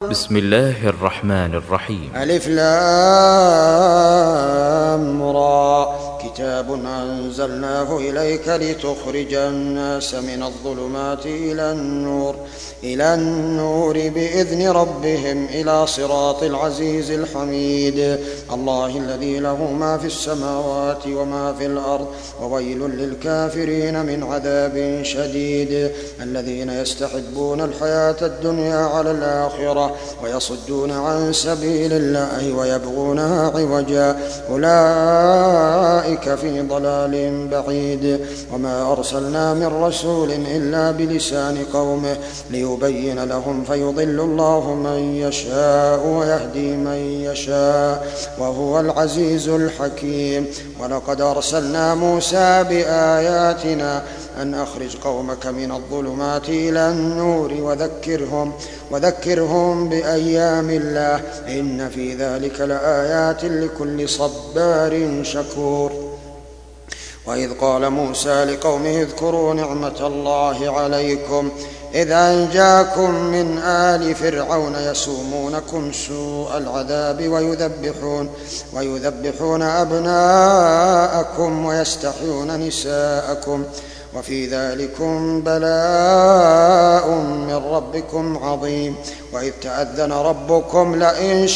بسم الله الرحمن الرحيم. ألف لام را كتاب أنزلناه إليك لتخرج الناس من الظلمات إلى النور بإذن ربهم إلى صراط العزيز الحميد الله الذي له ما في السماوات وما في الأرض وويل للكافرين من عذاب شديد الذين يستحبون الحياة الدنيا على الآخرة ويصدون عن سبيل الله ويبغونها عوجا أولئك في ضلال بعيد وما أرسلنا من رسول إلا بلسان قومه ليبين لهم فيضل الله من يشاء ويهدي من يشاء وهو العزيز الحكيم ولقد أرسلنا موسى بآياتنا أن أخرج قومك من الظلمات إلى النور وذكرهم بأيام الله إن في ذلك لآيات لكل صبار شكور وإذ قال موسى لقومه اذكروا نعمة الله عليكم إذ أنجاكم من آل فرعون يسومونكم سوء العذاب ويذبحون أبناءكم ويستحيون نساءكم وفي ذلكم بلاء من ربكم عظيم وإذ تأذن ربكم لئن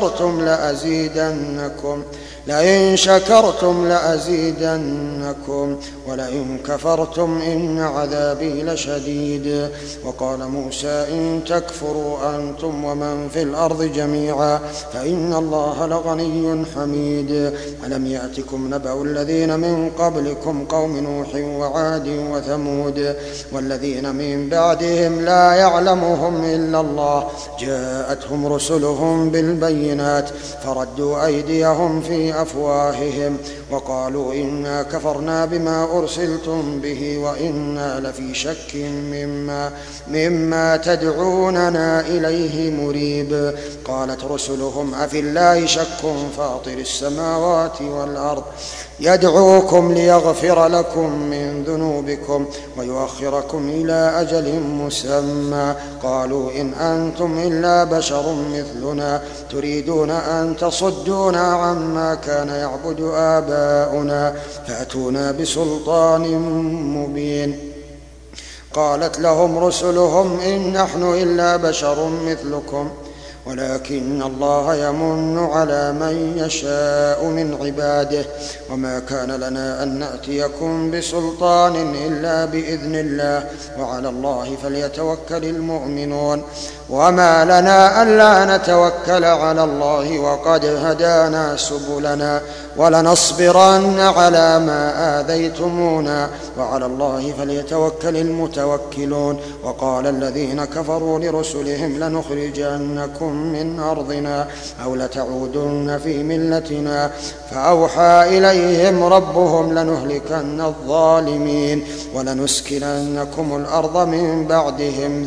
شكرتم لأزيدنكم ولئن كفرتم إن عذابي لشديد وقال موسى إن تكفروا أنتم ومن في الأرض جميعا فإن الله لغني حميد ألم يأتكم نبأ الذين من قبلكم قوم نوح وعاد وثمود والذين من بعدهم لا يعلمهم إلا الله جاءتهم رسلهم بالبينات فردوا أيديهم في أفواههم وقالوا إنا كفرنا بما أرسلتم به وإنا لفي شك مما تدعوننا إليه مريب قالت رسلهم أفي الله شك فاطر السماوات والأرض يدعوكم ليغفر لكم من ذنوبكم ويؤخركم إلى أجل مسمى قالوا إن أنتم إلا بشر مثلنا تريدون أن تصدونا عما كان يعبد آباؤنا فأتونا بسلطان مبين قالت لهم رسلهم إن نحن إلا بشر مثلكم ولكن الله يمن على من يشاء من عباده وما كان لنا أن نأتيكم بسلطان إلا بإذن الله وعلى الله فليتوكل المؤمنون وما لنا ألا نتوكل على الله وقد هدانا سبلنا ولنصبرن على ما آذيتمونا وعلى الله فليتوكل المتوكلون وقال الذين كفروا لرسلهم لنخرجنكم من أرضنا أو لتعودن في ملتنا فأوحى إليهم ربهم لنهلكن الظالمين ولنسكننكم الأرض من بعدهم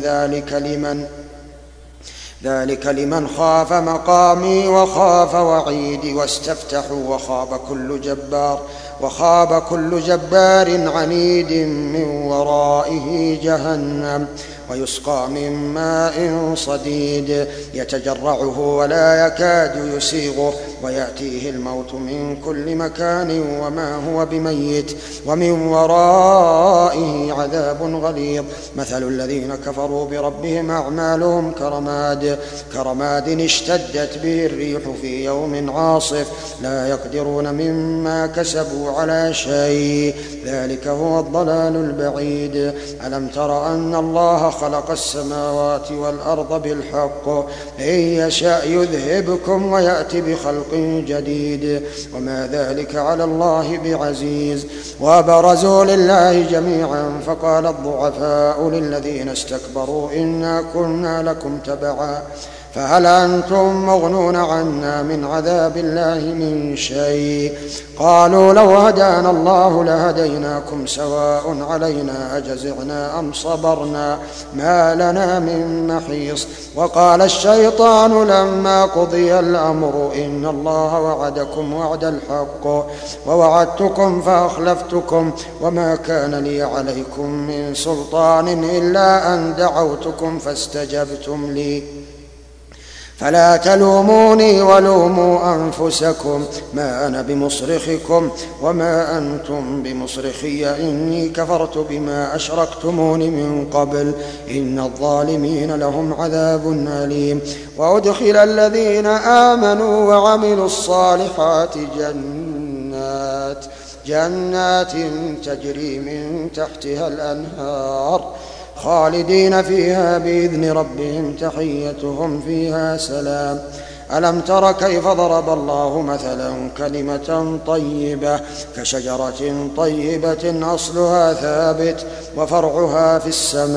ذلك لمن خاف مقامي وخاف وعيدي واستفتحوا وخاب كل جبار عنيد من ورائه جهنم ويسقى من ماء صديد يتجرعه ولا يكاد يسيغه ويأتيه الموت من كل مكان وما هو بميت ومن ورائه عذاب غليظ مثل الذين كفروا بربهم أعمالهم كرماد اشتدت به الريح في يوم عاصف لا يقدرون مما كسبوا على شيء ذلك هو الضلال البعيد ألم تر أن الله خلق السماوات والأرض بالحق إن يشاء يذهبكم ويأتي بخلق جديد وما ذلك على الله بعزيز وبرزوا لله جميعا فقال الضعفاء للذين استكبروا إنا كنا لكم تبعا فهل أنتم مغنون عنا من عذاب الله من شيء قالوا لو هدانا الله لهديناكم سواء علينا أجزعنا أم صبرنا ما لنا من محيص وقال الشيطان لما قضي الأمر إن الله وعدكم وعد الحق ووعدتكم فأخلفتكم وما كان لي عليكم من سلطان إلا أن دعوتكم فاستجبتم لي فلا تلوموني ولوموا أنفسكم ما أنا بمصرخكم وما أنتم بمصرخي إني كفرت بما أشركتمون من قبل إن الظالمين لهم عذاب أليم. وأدخل الذين آمنوا وعملوا الصالحات جنات تجري من تحتها الأنهار خالدين فيها بإذن ربهم تحيتهم فيها سلام. ألم تر كيف ضرب الله مثلا كلمة طيبة كشجرة طيبة أصلها ثابت وفرعها في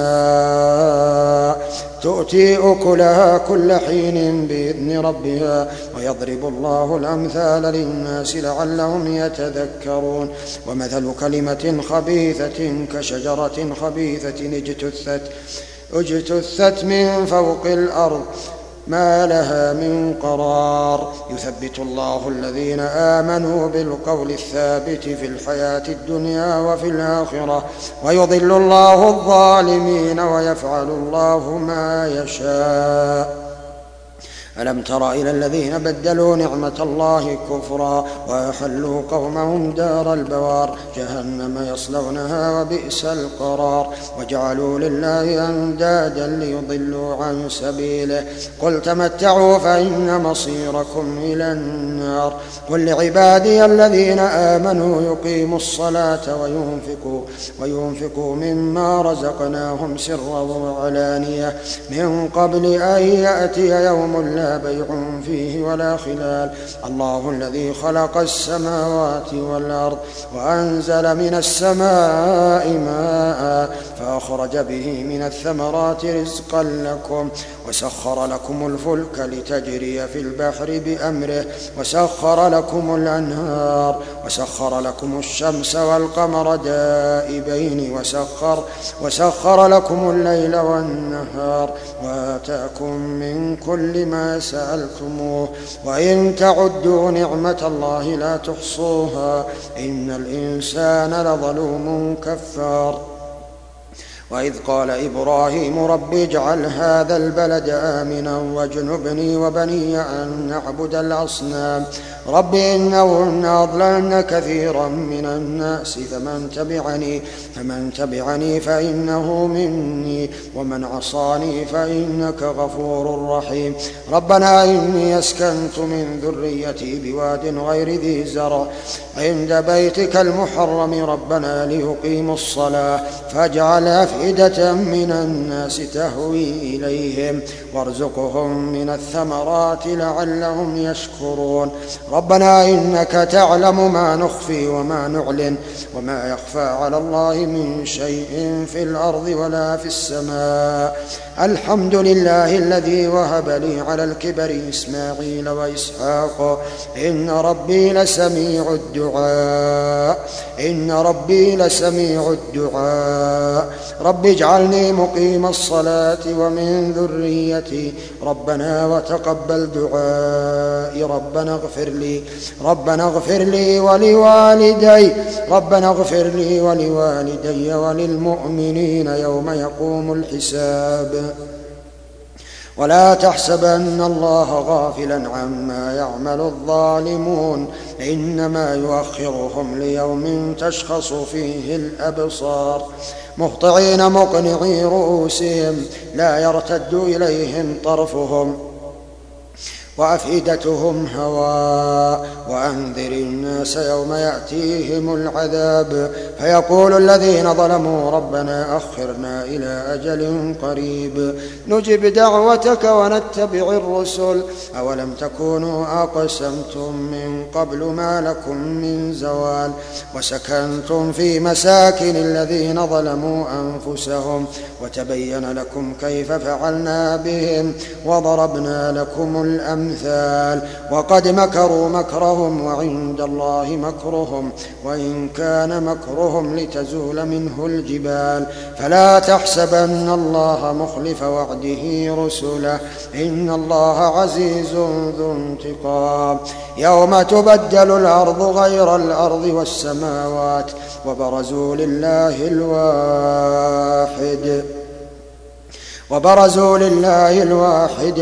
السماء تؤتي أكلها كل حين بإذن ربها ويضرب الله الأمثال للناس لعلهم يتذكرون. ومثل كلمة خبيثة كشجرة خبيثة اجتثت من فوق الأرض ما لها من قرار يثبت الله الذين آمنوا بالقول الثابت في الحياة الدنيا وفي الآخرة ويضل الله الظالمين ويفعل الله ما يشاء. ألم تر إلى الذين بدلوا نعمة الله كفرا وأحلوا قومهم دار البوار جهنم يصلونها وبئس القرار وجعلوا لله أندادا ليضلوا عن سبيله قل تمتعوا فإن مصيركم إلى النار. قل لعبادي الذين آمنوا يقيموا الصلاة وينفقوا مما رزقناهم سرا وعلانية من قبل أن يأتي يوم لا بيع فيه ولا خلال. الله الذي خلق السماوات والأرض وأنزل من السماء ماء فأخرج به من الثمرات رزقا لكم وسخر لكم الفلك لتجري في البحر بأمره وسخر لكم الأنهار وسخر لكم الشمس والقمر دائبين وسخر لكم الليل والنهار وآتاكم من كل ما سألتموه وإن تعدوا نعمة الله لا تحصوها إن الإنسان لظلوم كفار. وإذ قال إبراهيم رب اجعل هذا البلد آمنا واجنبني وبني أن نعبد الأصنام رب إنهن أضللن كثيرا من الناس فمن تبعني فإنه مني ومن عصاني فإنك غفور رحيم. ربنا إني أسكنت من ذريتي بواد غير ذي زرع عند بيتك المحرم ربنا ليقيموا الصلاة فاجعل أفئدة من الناس تهوي إليهم وارزقهم من الثمرات لعلهم يشكرون. ربنا إنك تعلم ما نخفي وما نعلن وما يخفى على الله من شيء في الأرض ولا في السماء. الحمد لله الذي وهب لي على الكبر إسماعيل وإسحاق إن ربي لسميع الدعاء رب اجعلني مقيم الصلاة ومن ذريتي ربنا وتقبل دعائي ربنا اغفر لي ولوالدي وللمؤمنين يوم يقوم الحساب. ولا تحسبن الله غافلا عما يعمل الظالمون إنما يؤخرهم ليوم تشخص فيه الأبصار مهطعين مقنعي رؤوسهم لا يرتد إليهم طرفهم وأفئدتهم هواء. وأنذر الناس يوم يأتيهم العذاب فيقول الذين ظلموا ربنا أخرنا إلى أجل قريب نجب دعوتك ونتبع الرسل أولم تكونوا أقسمتم من قبل ما لكم من زوال وسكنتم في مساكن الذين ظلموا أنفسهم وتبين لكم كيف فعلنا بهم وضربنا لكم الأمثال وقد مكروا مكرهم وعند الله مكرهم وإن كان مكرهم لتزول منه الجبال فلا تحسبن الله مخلف وعده رسله إن الله عزيز ذو انتقام. يوم تبدل الأرض غير الأرض والسماوات وبرزوا لله الواحد وبرزوا لله الواحد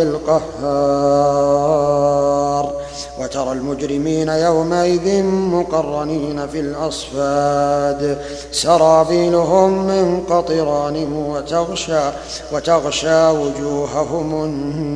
القهار وترى المجرمين يومئذ مقرنين في الأصفاد سرابيلهم من قطران وتغشى وجوههم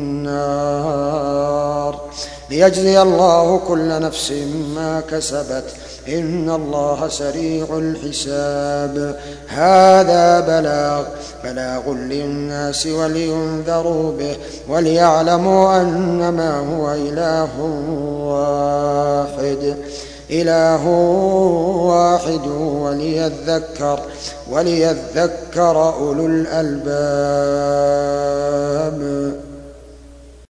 النار ليجزي الله كل نفس ما كسبت إن الله سريع الحساب. هذا بلاغ للناس ولينذروا به وليعلموا أنما هو إله واحد وليذكر أولو الألباب.